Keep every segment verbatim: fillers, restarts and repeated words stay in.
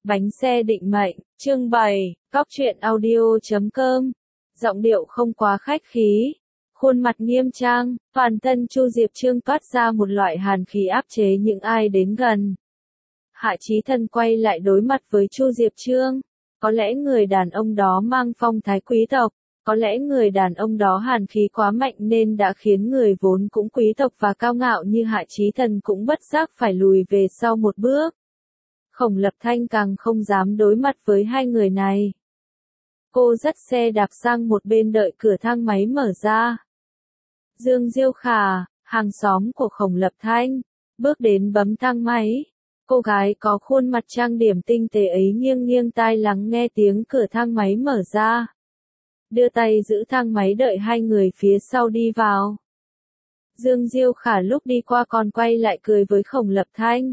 Bánh xe định mệnh, chương bảy, Cóc truyện audio chấm com. Giọng điệu không quá khách khí, khuôn mặt nghiêm trang, toàn thân Chu Diệp Trương toát ra một loại hàn khí áp chế những ai đến gần. Hạ Chí Thần quay lại đối mặt với Chu Diệp Trương. Có lẽ người đàn ông đó mang phong thái quý tộc, có lẽ người đàn ông đó hàn khí quá mạnh nên đã khiến người vốn cũng quý tộc và cao ngạo như Hạ Chí Thần cũng bất giác phải lùi về sau một bước. Khổng Lập Thanh càng không dám đối mặt với hai người này. Cô dắt xe đạp sang một bên đợi cửa thang máy mở ra. Dương Diêu Khả, hàng xóm của Khổng Lập Thanh, bước đến bấm thang máy. Cô gái có khuôn mặt trang điểm tinh tế ấy nghiêng nghiêng tai lắng nghe tiếng cửa thang máy mở ra. Đưa tay giữ thang máy đợi hai người phía sau đi vào. Dương Diêu Khả lúc đi qua còn quay lại cười với Khổng Lập Thanh.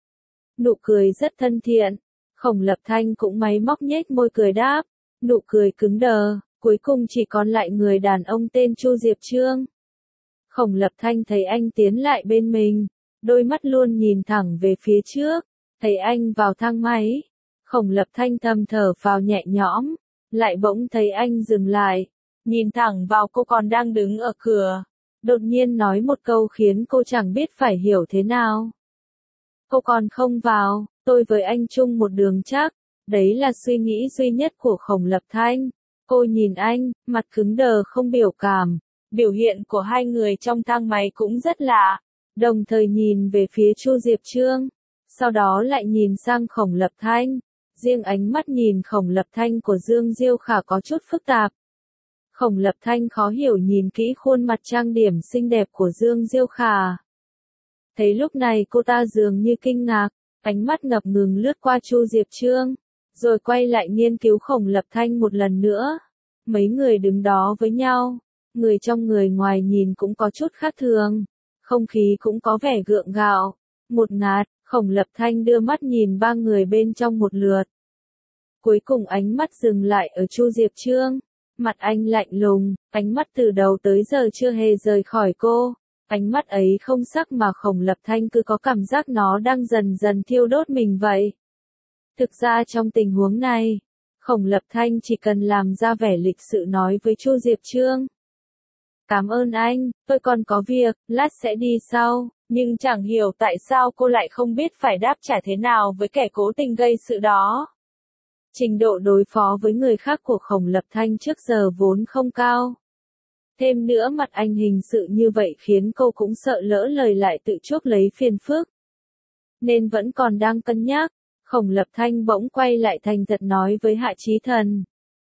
Nụ cười rất thân thiện, Khổng Lập Thanh cũng máy móc nhếch môi cười đáp, nụ cười cứng đờ, cuối cùng chỉ còn lại người đàn ông tên Chu Diệp Trương. Khổng Lập Thanh thấy anh tiến lại bên mình, đôi mắt luôn nhìn thẳng về phía trước, thấy anh vào thang máy. Khổng Lập Thanh thầm thở vào nhẹ nhõm, lại bỗng thấy anh dừng lại, nhìn thẳng vào cô còn đang đứng ở cửa, đột nhiên nói một câu khiến cô chẳng biết phải hiểu thế nào. Cô còn không vào, tôi với anh chung một đường chắc. Đấy là suy nghĩ duy nhất của Khổng Lập Thanh. Cô nhìn anh, mặt cứng đờ không biểu cảm. Biểu hiện của hai người trong thang máy cũng rất lạ. Đồng thời nhìn về phía Chu Diệp Trương. Sau đó lại nhìn sang Khổng Lập Thanh. Riêng ánh mắt nhìn Khổng Lập Thanh của Dương Diêu Khả có chút phức tạp. Khổng Lập Thanh khó hiểu nhìn kỹ khuôn mặt trang điểm xinh đẹp của Dương Diêu Khả. Thấy lúc này cô ta dường như kinh ngạc, ánh mắt ngập ngừng lướt qua Chu Diệp Trương, rồi quay lại nghiên cứu Khổng Lập Thanh một lần nữa. Mấy người đứng đó với nhau, người trong người ngoài nhìn cũng có chút khác thường, không khí cũng có vẻ gượng gạo, một ngạt. Khổng Lập Thanh đưa mắt nhìn ba người bên trong một lượt. Cuối cùng ánh mắt dừng lại ở Chu Diệp Trương, mặt anh lạnh lùng, ánh mắt từ đầu tới giờ chưa hề rời khỏi cô. Ánh mắt ấy không sắc mà Khổng Lập Thanh cứ có cảm giác nó đang dần dần thiêu đốt mình vậy. Thực ra trong tình huống này, Khổng Lập Thanh chỉ cần làm ra vẻ lịch sự nói với Chu Diệp Trương. Cảm ơn anh, tôi còn có việc, lát sẽ đi sau, nhưng chẳng hiểu tại sao cô lại không biết phải đáp trả thế nào với kẻ cố tình gây sự đó. Trình độ đối phó với người khác của Khổng Lập Thanh trước giờ vốn không cao. Thêm nữa mặt anh hình sự như vậy khiến cô cũng sợ lỡ lời lại tự chuốc lấy phiền phức. Nên vẫn còn đang cân nhắc, Khổng Lập Thanh bỗng quay lại thành thật nói với Hạ Chí Thần.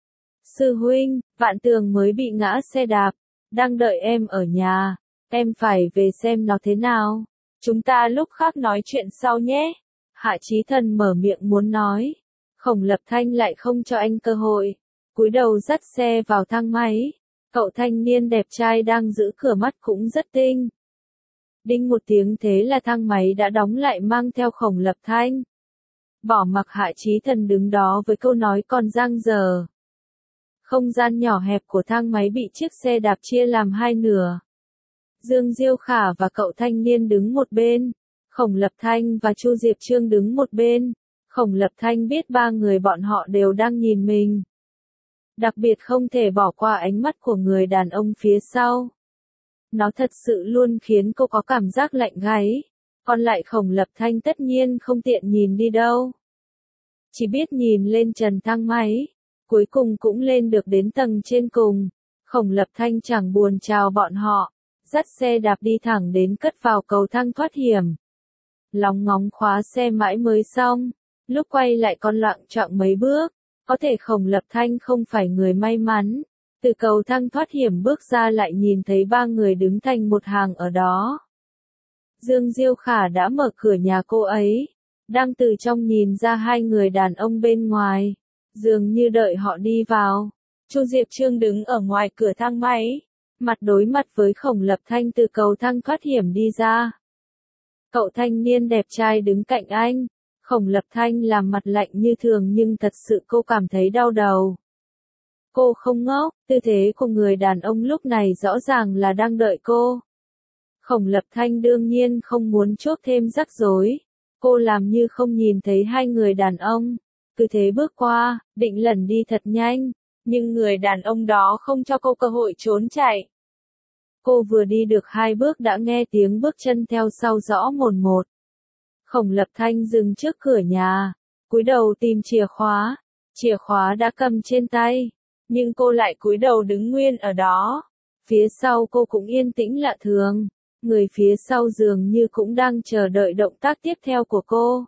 Sư huynh, Vạn Tường mới bị ngã xe đạp, đang đợi em ở nhà, em phải về xem nó thế nào. Chúng ta lúc khác nói chuyện sau nhé. Hạ Chí Thần mở miệng muốn nói. Khổng Lập Thanh lại không cho anh cơ hội, cúi đầu dắt xe vào thang máy. Cậu thanh niên đẹp trai đang giữ cửa mắt cũng rất tinh. Đinh một tiếng thế là thang máy đã đóng lại mang theo Khổng Lập Thanh. Bỏ mặc Hạ Chí Thần đứng đó với câu nói còn dang dở. Không gian nhỏ hẹp của thang máy bị chiếc xe đạp chia làm hai nửa. Dương Diêu Khả và cậu thanh niên đứng một bên. Khổng Lập Thanh và Chu Diệp Trương đứng một bên. Khổng Lập Thanh biết ba người bọn họ đều đang nhìn mình. Đặc biệt không thể bỏ qua ánh mắt của người đàn ông phía sau. Nó thật sự luôn khiến cô có cảm giác lạnh gáy. Còn lại Khổng Lập Thanh tất nhiên không tiện nhìn đi đâu. Chỉ biết nhìn lên trần thang máy. Cuối cùng cũng lên được đến tầng trên cùng. Khổng Lập Thanh chẳng buồn chào bọn họ. Dắt xe đạp đi thẳng đến cất vào cầu thang thoát hiểm. Lóng ngóng khóa xe mãi mới xong. Lúc quay lại còn loạng choạng mấy bước. Có thể Khổng Lập Thanh không phải người may mắn. Từ cầu thang thoát hiểm bước ra lại nhìn thấy ba người đứng thành một hàng ở đó. Dương Diêu Khả đã mở cửa nhà cô ấy. Đang từ trong nhìn ra hai người đàn ông bên ngoài. Dường như đợi họ đi vào. Chu Diệp Trương đứng ở ngoài cửa thang máy. Mặt đối mặt với Khổng Lập Thanh từ cầu thang thoát hiểm đi ra. Cậu thanh niên đẹp trai đứng cạnh anh. Khổng Lập Thanh làm mặt lạnh như thường nhưng thật sự cô cảm thấy đau đầu. Cô không ngốc, tư thế của người đàn ông lúc này rõ ràng là đang đợi cô. Khổng Lập Thanh đương nhiên không muốn chuốc thêm rắc rối. Cô làm như không nhìn thấy hai người đàn ông. cứ thế bước qua, định lần đi thật nhanh, nhưng người đàn ông đó không cho cô cơ hội trốn chạy. Cô vừa đi được hai bước đã nghe tiếng bước chân theo sau rõ mồn một. Khổng Lập Thanh dừng trước cửa nhà, cúi đầu tìm chìa khóa, chìa khóa đã cầm trên tay, nhưng cô lại cúi đầu đứng nguyên ở đó. Phía sau cô cũng yên tĩnh lạ thường, người phía sau dường như cũng đang chờ đợi động tác tiếp theo của cô.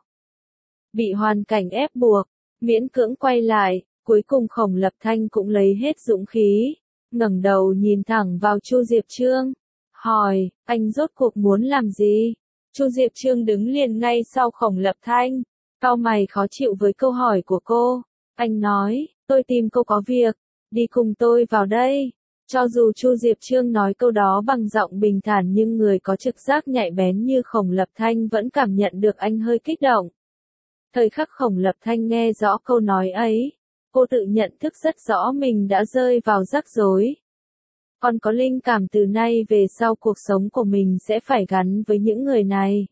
Bị hoàn cảnh ép buộc, miễn cưỡng quay lại, cuối cùng Khổng Lập Thanh cũng lấy hết dũng khí, ngẩng đầu nhìn thẳng vào Chu Diệp Trương, hỏi, anh rốt cuộc muốn làm gì? Chu Diệp Trương đứng liền ngay sau Khổng Lập Thanh, cau mày khó chịu với câu hỏi của cô. Anh nói, tôi tìm cô có việc, đi cùng tôi vào đây. Cho dù Chu Diệp Trương nói câu đó bằng giọng bình thản nhưng người có trực giác nhạy bén như Khổng Lập Thanh vẫn cảm nhận được anh hơi kích động. Thời khắc Khổng Lập Thanh nghe rõ câu nói ấy, cô tự nhận thức rất rõ mình đã rơi vào rắc rối. Còn có linh cảm từ nay về sau cuộc sống của mình sẽ phải gắn với những người này.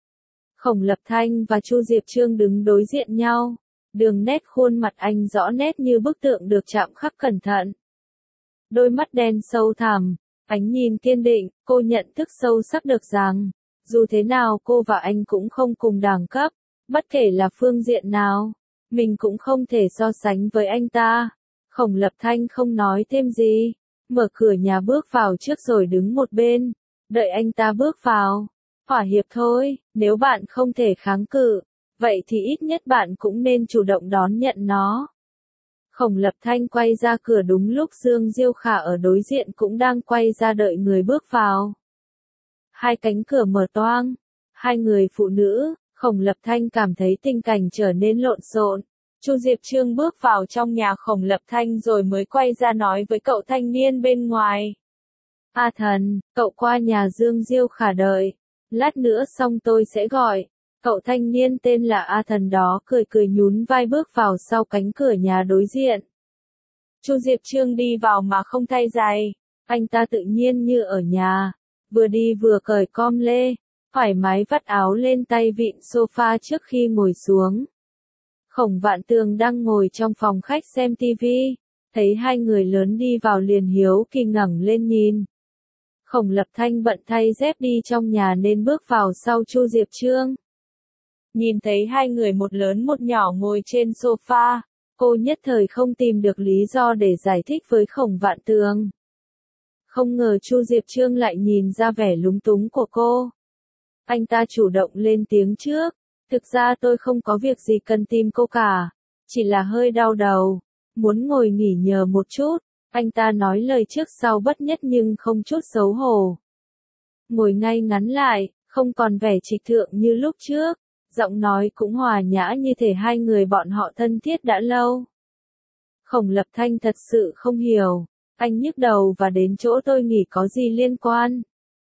Khổng Lập Thanh và Chu Diệp Trương đứng đối diện nhau, đường nét khuôn mặt anh rõ nét như bức tượng được chạm khắc cẩn thận. Đôi mắt đen sâu thẳm, ánh nhìn kiên định, cô nhận thức sâu sắc được rằng, dù thế nào cô và anh cũng không cùng đẳng cấp, bất kể là phương diện nào, mình cũng không thể so sánh với anh ta. Khổng Lập Thanh không nói thêm gì, mở cửa nhà bước vào trước rồi đứng một bên, đợi anh ta bước vào. Thỏa hiệp thôi, nếu bạn không thể kháng cự, vậy thì ít nhất bạn cũng nên chủ động đón nhận nó. Khổng Lập Thanh quay ra cửa đúng lúc Dương Diêu Khả ở đối diện cũng đang quay ra đợi người bước vào. Hai cánh cửa mở toang, hai người phụ nữ, Khổng Lập Thanh cảm thấy tình cảnh trở nên lộn xộn. Chu Diệp Trương bước vào trong nhà Khổng Lập Thanh rồi mới quay ra nói với cậu thanh niên bên ngoài. A Thần, cậu qua nhà Dương Diêu Khả đợi, lát nữa xong tôi sẽ gọi. Cậu thanh niên tên là A Thần đó cười cười nhún vai bước vào sau cánh cửa nhà đối diện. Chu Diệp Trương đi vào mà không thay giày, anh ta tự nhiên như ở nhà, vừa đi vừa cởi com lê, thoải mái vắt áo lên tay vịn sofa trước khi ngồi xuống. Khổng Vạn Tường đang ngồi trong phòng khách xem tivi, thấy hai người lớn đi vào liền hiếu kỳ ngẩng lên nhìn. Khổng Lập Thanh bận thay dép đi trong nhà nên bước vào sau Chu Diệp Trương. Nhìn thấy hai người một lớn một nhỏ ngồi trên sofa, cô nhất thời không tìm được lý do để giải thích với Khổng Vạn Tường. Không ngờ Chu Diệp Trương lại nhìn ra vẻ lúng túng của cô. Anh ta chủ động lên tiếng trước, thực ra tôi không có việc gì cần tìm cô cả, chỉ là hơi đau đầu, muốn ngồi nghỉ nhờ một chút. Anh ta nói lời trước sau bất nhất nhưng không chút xấu hổ. Ngồi ngay ngắn lại, không còn vẻ trịch thượng như lúc trước, giọng nói cũng hòa nhã như thể hai người bọn họ thân thiết đã lâu. Khổng Lập Thanh thật sự không hiểu, anh nhức đầu và đến chỗ tôi nghỉ có gì liên quan.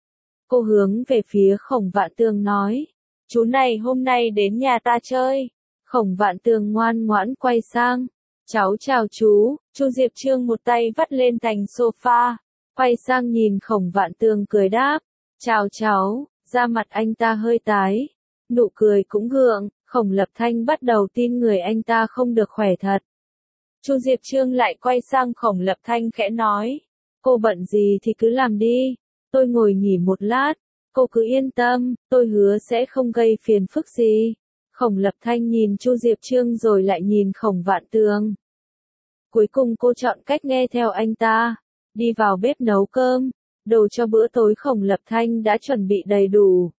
Cô hướng về phía Khổng Vạn Tường nói, chú này hôm nay đến nhà ta chơi. Khổng Vạn Tường ngoan ngoãn quay sang, cháu chào chú. Chu Diệp Trương một tay vắt lên thành sofa, quay sang nhìn Khổng Vạn Tường cười đáp, chào cháu. Da mặt anh ta hơi tái, nụ cười cũng gượng. Khổng Lập Thanh bắt đầu tin người anh ta không được khỏe thật. Chu Diệp Trương lại quay sang Khổng Lập Thanh khẽ nói, cô bận gì thì cứ làm đi, tôi ngồi nghỉ một lát, cô cứ yên tâm, tôi hứa sẽ không gây phiền phức gì. Khổng Lập Thanh nhìn Chu Diệp Trương rồi lại nhìn Khổng Vạn Tường. Cuối cùng cô chọn cách nghe theo anh ta, đi vào bếp nấu cơm, đồ cho bữa tối Khổng Lập Thanh đã chuẩn bị đầy đủ.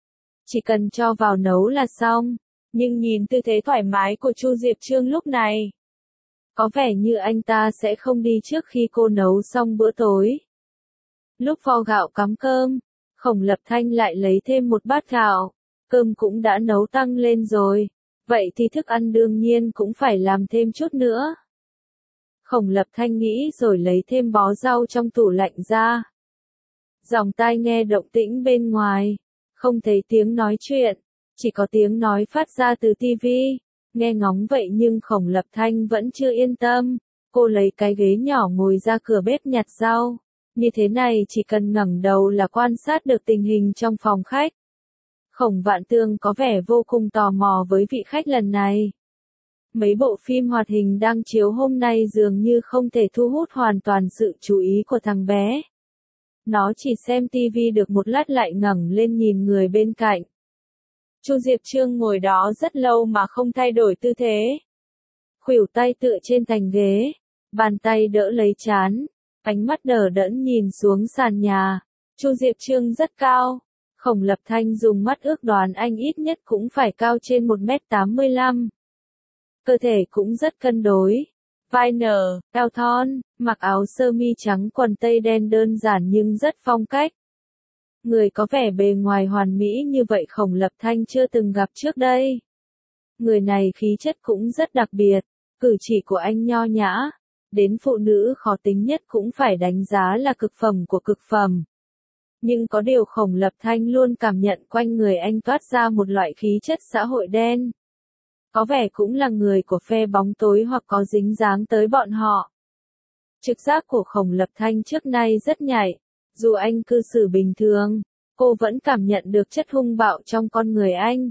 Chỉ cần cho vào nấu là xong, nhưng nhìn tư thế thoải mái của Chu Diệp Trương lúc này, có vẻ như anh ta sẽ không đi trước khi cô nấu xong bữa tối. Lúc vo gạo cắm cơm, Khổng Lập Thanh lại lấy thêm một bát gạo, cơm cũng đã nấu tăng lên rồi, vậy thì thức ăn đương nhiên cũng phải làm thêm chút nữa. Khổng Lập Thanh nghĩ rồi lấy thêm bó rau trong tủ lạnh ra. Dòng tai nghe động tĩnh bên ngoài, không thấy tiếng nói chuyện, chỉ có tiếng nói phát ra từ tivi. Nghe ngóng vậy nhưng Khổng Lập Thanh vẫn chưa yên tâm, cô lấy cái ghế nhỏ ngồi ra cửa bếp nhặt rau. Như thế này chỉ cần ngẩng đầu là quan sát được tình hình trong phòng khách. Khổng Vạn Tường có vẻ vô cùng tò mò với vị khách lần này. Mấy bộ phim hoạt hình đang chiếu hôm nay dường như không thể thu hút hoàn toàn sự chú ý của thằng bé. Nó chỉ xem tivi được một lát lại ngẩng lên nhìn người bên cạnh. Chu Diệp Trương ngồi đó rất lâu mà không thay đổi tư thế. Khuỷu tay tựa trên thành ghế, bàn tay đỡ lấy trán, ánh mắt đờ đẫn nhìn xuống sàn nhà. Chu Diệp Trương rất cao. Khổng Lập Thanh dùng mắt ước đoán anh ít nhất cũng phải cao trên một mét tám mươi lăm. Cơ thể cũng rất cân đối. Vai nở, eo thon, mặc áo sơ mi trắng quần tây đen đơn giản nhưng rất phong cách. Người có vẻ bề ngoài hoàn mỹ như vậy Khổng Lập Thanh chưa từng gặp trước đây. Người này khí chất cũng rất đặc biệt, cử chỉ của anh nho nhã, đến phụ nữ khó tính nhất cũng phải đánh giá là cực phẩm của cực phẩm. Nhưng có điều Khổng Lập Thanh luôn cảm nhận quanh người anh toát ra một loại khí chất xã hội đen. Có vẻ cũng là người của phe bóng tối hoặc có dính dáng tới bọn họ. Trực giác của Khổng Lập Thanh trước nay rất nhạy. Dù anh cư xử bình thường, cô vẫn cảm nhận được chất hung bạo trong con người anh.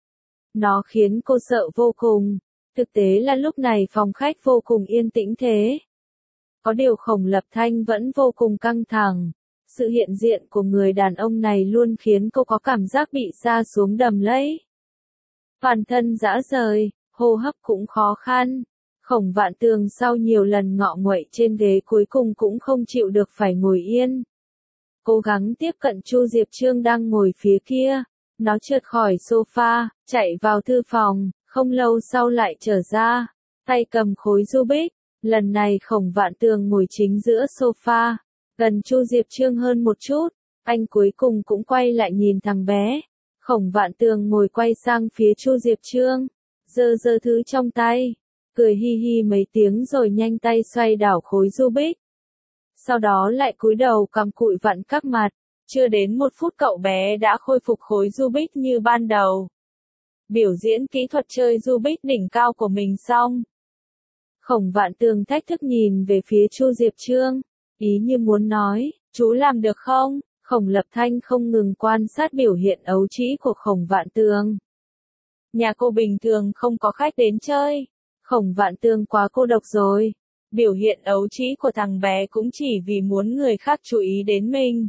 Nó khiến cô sợ vô cùng. Thực tế là lúc này phòng khách vô cùng yên tĩnh thế. Có điều Khổng Lập Thanh vẫn vô cùng căng thẳng. Sự hiện diện của người đàn ông này luôn khiến cô có cảm giác bị sa xuống đầm lầy. Toàn thân rã rời, hô hấp cũng khó khăn. Khổng Vạn Tường sau nhiều lần ngọ nguậy trên ghế cuối cùng cũng không chịu được phải ngồi yên. Cố gắng tiếp cận Chu Diệp Trương đang ngồi phía kia. Nó trượt khỏi sofa, chạy vào thư phòng, không lâu sau lại trở ra, tay cầm khối Rubik. Lần này Khổng Vạn Tường ngồi chính giữa sofa, gần Chu Diệp Trương hơn một chút. Anh cuối cùng cũng quay lại nhìn thằng bé. Khổng Vạn Tường ngồi quay sang phía Chu Diệp Trương, giơ giơ thứ trong tay, cười hi hi mấy tiếng rồi nhanh tay xoay đảo khối Rubik. Sau đó lại cúi đầu cầm cụi vặn các mặt. Chưa đến một phút cậu bé đã khôi phục khối Rubik như ban đầu. Biểu diễn kỹ thuật chơi Rubik đỉnh cao của mình xong. Khổng Vạn Tường thách thức nhìn về phía Chu Diệp Trương, ý như muốn nói, chú làm được không? Khổng Lập Thanh không ngừng quan sát biểu hiện ấu trĩ của Khổng Vạn Tường. Nhà cô bình thường không có khách đến chơi. Khổng Vạn Tường quá cô độc rồi. Biểu hiện ấu trĩ của thằng bé cũng chỉ vì muốn người khác chú ý đến mình.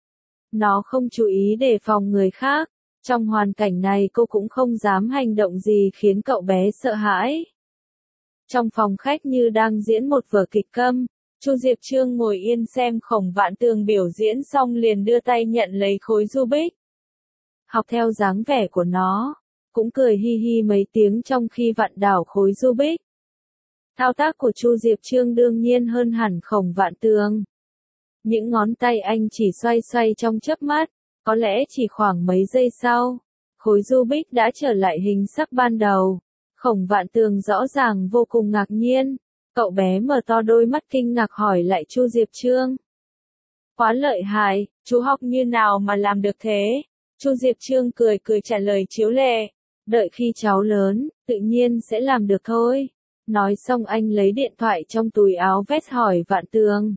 Nó không chú ý đề phòng người khác. Trong hoàn cảnh này cô cũng không dám hành động gì khiến cậu bé sợ hãi. Trong phòng khách như đang diễn một vở kịch câm. Chu Diệp Trương ngồi yên xem Khổng Vạn Tường biểu diễn xong liền đưa tay nhận lấy khối Rubik. Học theo dáng vẻ của nó, cũng cười hi hi mấy tiếng trong khi vặn đảo khối Rubik. Thao tác của Chu Diệp Trương đương nhiên hơn hẳn Khổng Vạn Tường. Những ngón tay anh chỉ xoay xoay trong chớp mắt, có lẽ chỉ khoảng mấy giây sau, khối Rubik đã trở lại hình sắc ban đầu. Khổng Vạn Tường rõ ràng vô cùng ngạc nhiên. Cậu bé mở to đôi mắt kinh ngạc hỏi lại Chu Diệp Trương. Quá lợi hại, chú học như nào mà làm được thế? Chu Diệp Trương cười cười trả lời chiếu lệ. Đợi khi cháu lớn, tự nhiên sẽ làm được thôi. Nói xong anh lấy điện thoại trong túi áo vest hỏi Vạn Tường.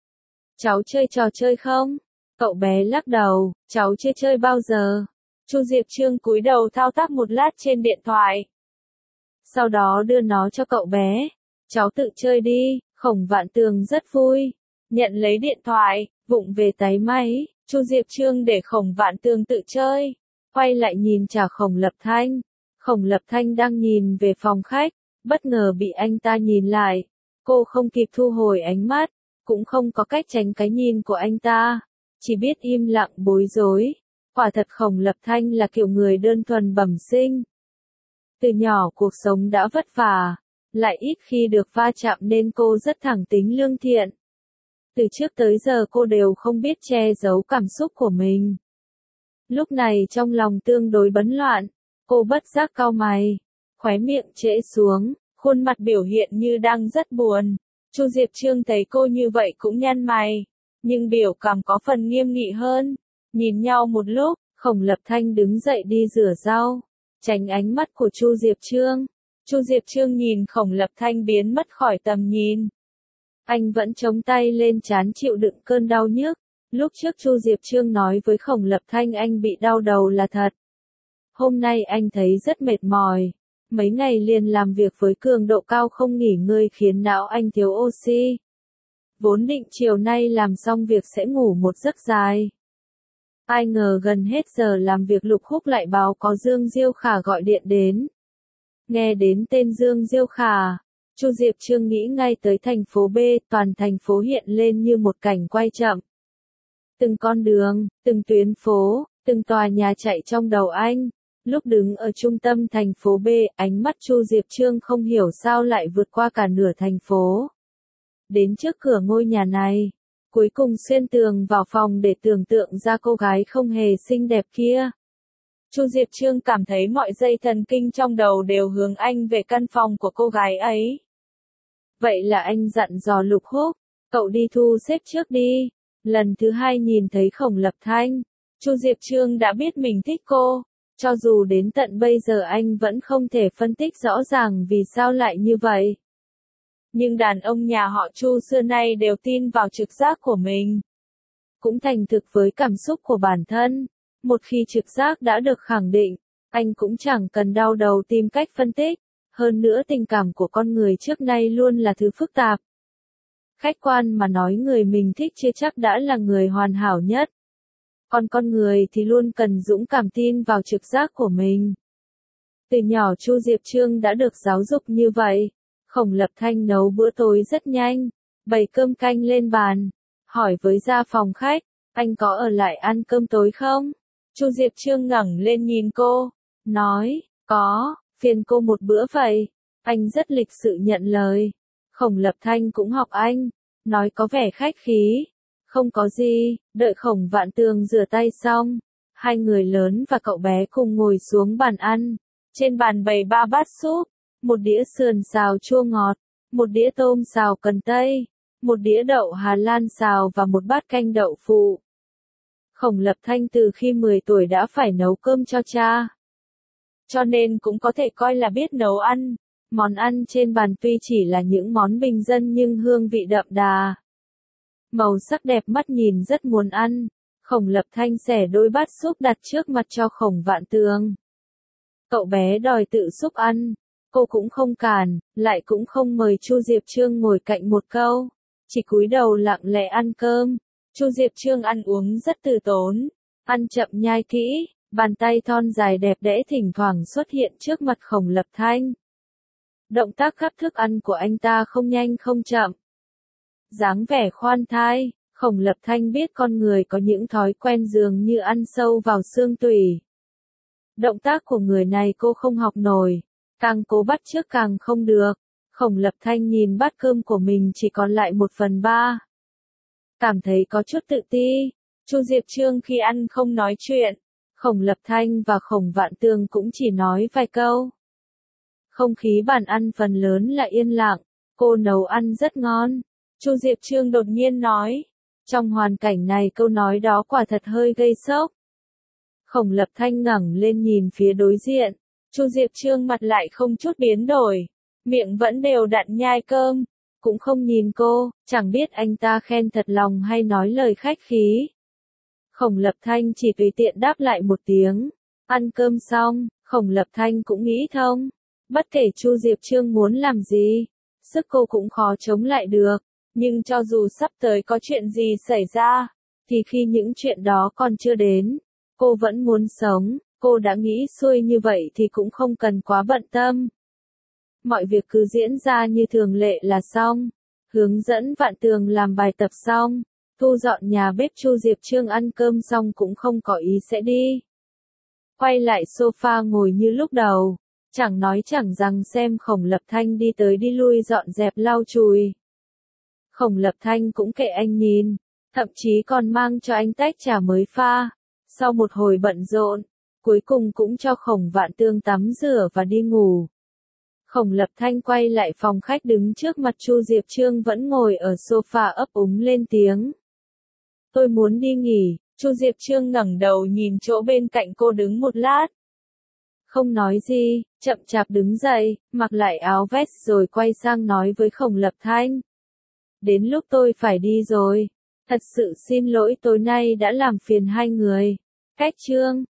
Cháu chơi trò chơi không? Cậu bé lắc đầu, cháu chưa chơi bao giờ. Chu Diệp Trương cúi đầu thao tác một lát trên điện thoại. Sau đó đưa nó cho cậu bé. Cháu tự chơi đi. Khổng Vạn Tường rất vui. Nhận lấy điện thoại, vụng về tái máy. Chu Diệp Trương để Khổng Vạn Tường tự chơi. Quay lại nhìn trả Khổng Lập Thanh. Khổng Lập Thanh đang nhìn về phòng khách. Bất ngờ bị anh ta nhìn lại. Cô không kịp thu hồi ánh mắt. Cũng không có cách tránh cái nhìn của anh ta. Chỉ biết im lặng bối rối. Quả thật Khổng Lập Thanh là kiểu người đơn thuần bẩm sinh. Từ nhỏ cuộc sống đã vất vả. Lại ít khi được va chạm nên cô rất thẳng tính lương thiện. Từ trước tới giờ cô đều không biết che giấu cảm xúc của mình. Lúc này trong lòng tương đối bấn loạn, cô bất giác cau mày, khóe miệng trễ xuống, khuôn mặt biểu hiện như đang rất buồn. Chu Diệp Trương thấy cô như vậy cũng nhăn mày, nhưng biểu cảm có phần nghiêm nghị hơn. Nhìn nhau một lúc, Khổng Lập Thanh đứng dậy đi rửa rau, tránh ánh mắt của Chu Diệp Trương. Chu Diệp Trương nhìn Khổng Lập Thanh biến mất khỏi tầm nhìn. Anh vẫn chống tay lên trán chịu đựng cơn đau nhức. Lúc trước Chu Diệp Trương nói với Khổng Lập Thanh anh bị đau đầu là thật. Hôm nay anh thấy rất mệt mỏi. Mấy ngày liền làm việc với cường độ cao không nghỉ ngơi khiến não anh thiếu oxy. Vốn định chiều nay làm xong việc sẽ ngủ một giấc dài. Ai ngờ gần hết giờ làm việc Lục Húc lại báo có Dương Diêu Khả gọi điện đến. Nghe đến tên Dương Diêu Khả, Chu Diệp Trương nghĩ ngay tới thành phố B, toàn thành phố hiện lên như một cảnh quay chậm. Từng con đường, từng tuyến phố, từng tòa nhà chạy trong đầu anh. Lúc đứng ở trung tâm thành phố B, ánh mắt Chu Diệp Trương không hiểu sao lại vượt qua cả nửa thành phố. Đến trước cửa ngôi nhà này, cuối cùng xuyên tường vào phòng để tưởng tượng ra cô gái không hề xinh đẹp kia. Chu Diệp Trương cảm thấy mọi dây thần kinh trong đầu đều hướng anh về căn phòng của cô gái ấy. Vậy là anh dặn dò Lục Húc, cậu đi thu xếp trước đi. Lần thứ hai nhìn thấy Khổng Lập Thanh, Chu Diệp Trương đã biết mình thích cô. Cho dù đến tận bây giờ anh vẫn không thể phân tích rõ ràng vì sao lại như vậy. Nhưng đàn ông nhà họ Chu xưa nay đều tin vào trực giác của mình. Cũng thành thực với cảm xúc của bản thân. Một khi trực giác đã được khẳng định, anh cũng chẳng cần đau đầu tìm cách phân tích. Hơn nữa tình cảm của con người trước nay luôn là thứ phức tạp. Khách quan mà nói người mình thích chưa chắc đã là người hoàn hảo nhất. Còn con người thì luôn cần dũng cảm tin vào trực giác của mình. Từ nhỏ Chu Diệp Trương đã được giáo dục như vậy. Khổng Lập Thanh nấu bữa tối rất nhanh, bày cơm canh lên bàn, hỏi với ra phòng khách, anh có ở lại ăn cơm tối không? Chu Diệp Trương ngẩng lên nhìn cô, nói, có, phiền cô một bữa vậy. Anh rất lịch sự nhận lời. Khổng Lập Thanh cũng học anh, nói có vẻ khách khí. Không có gì, đợi Khổng Vạn Tường rửa tay xong, hai người lớn và cậu bé cùng ngồi xuống bàn ăn. Trên bàn bày ba bát súp, một đĩa sườn xào chua ngọt, một đĩa tôm xào cần tây, một đĩa đậu Hà Lan xào và một bát canh đậu phụ. Khổng Lập Thanh từ khi mười tuổi đã phải nấu cơm cho cha. Cho nên cũng có thể coi là biết nấu ăn. Món ăn trên bàn tuy chỉ là những món bình dân nhưng hương vị đậm đà. Màu sắc đẹp mắt nhìn rất muốn ăn. Khổng Lập Thanh xẻ đôi bát súp đặt trước mặt cho Khổng Vạn Tường. Cậu bé đòi tự xúc ăn. Cô cũng không cản, lại cũng không mời Chu Diệp Trương ngồi cạnh một câu. Chỉ cúi đầu lặng lẽ ăn cơm. Chu Diệp Trương ăn uống rất từ tốn. Ăn chậm nhai kỹ, bàn tay thon dài đẹp đẽ thỉnh thoảng xuất hiện trước mặt Khổng Lập Thanh. Động tác gắp thức ăn của anh ta không nhanh không chậm. Dáng vẻ khoan thai, Khổng Lập Thanh biết con người có những thói quen dường như ăn sâu vào xương tủy. Động tác của người này cô không học nổi, càng cố bắt chước càng không được. Khổng Lập Thanh nhìn bát cơm của mình chỉ còn lại một phần ba. Cảm thấy có chút tự ti. Chu Diệp Trương khi ăn không nói chuyện. Khổng Lập Thanh và Khổng Vạn Tường cũng chỉ nói vài câu. Không khí bàn ăn phần lớn là yên lặng. Cô nấu ăn rất ngon. Chu Diệp Trương đột nhiên nói. Trong hoàn cảnh này câu nói đó quả thật hơi gây sốc. Khổng Lập Thanh ngẩng lên nhìn phía đối diện. Chu Diệp Trương mặt lại không chút biến đổi. Miệng vẫn đều đặn nhai cơm. Cũng không nhìn cô, chẳng biết anh ta khen thật lòng hay nói lời khách khí. Khổng Lập Thanh chỉ tùy tiện đáp lại một tiếng. Ăn cơm xong, Khổng Lập Thanh cũng nghĩ thông. Bất kể Chu Diệp Trương muốn làm gì, sức cô cũng khó chống lại được. Nhưng cho dù sắp tới có chuyện gì xảy ra, thì khi những chuyện đó còn chưa đến, cô vẫn muốn sống. Cô đã nghĩ xuôi như vậy thì cũng không cần quá bận tâm. Mọi việc cứ diễn ra như thường lệ là xong. Hướng dẫn Vạn Tường làm bài tập xong. Thu dọn nhà bếp Chu Diệp Trương ăn cơm xong cũng không có ý sẽ đi. Quay lại sofa ngồi như lúc đầu. Chẳng nói chẳng rằng xem Khổng Lập Thanh đi tới đi lui dọn dẹp lau chùi. Khổng Lập Thanh cũng kệ anh nhìn. Thậm chí còn mang cho anh tách trà mới pha. Sau một hồi bận rộn, cuối cùng cũng cho Khổng Vạn Tường tắm rửa và đi ngủ. Khổng Lập Thanh quay lại phòng khách đứng trước mặt Chu Diệp Trương vẫn ngồi ở sofa ấp úng lên tiếng. Tôi muốn đi nghỉ. Chu Diệp Trương ngẩng đầu nhìn chỗ bên cạnh cô đứng một lát. Không nói gì, chậm chạp đứng dậy, mặc lại áo vest rồi quay sang nói với Khổng Lập Thanh. Đến lúc tôi phải đi rồi. Thật sự xin lỗi tối nay đã làm phiền hai người. Cách Trương.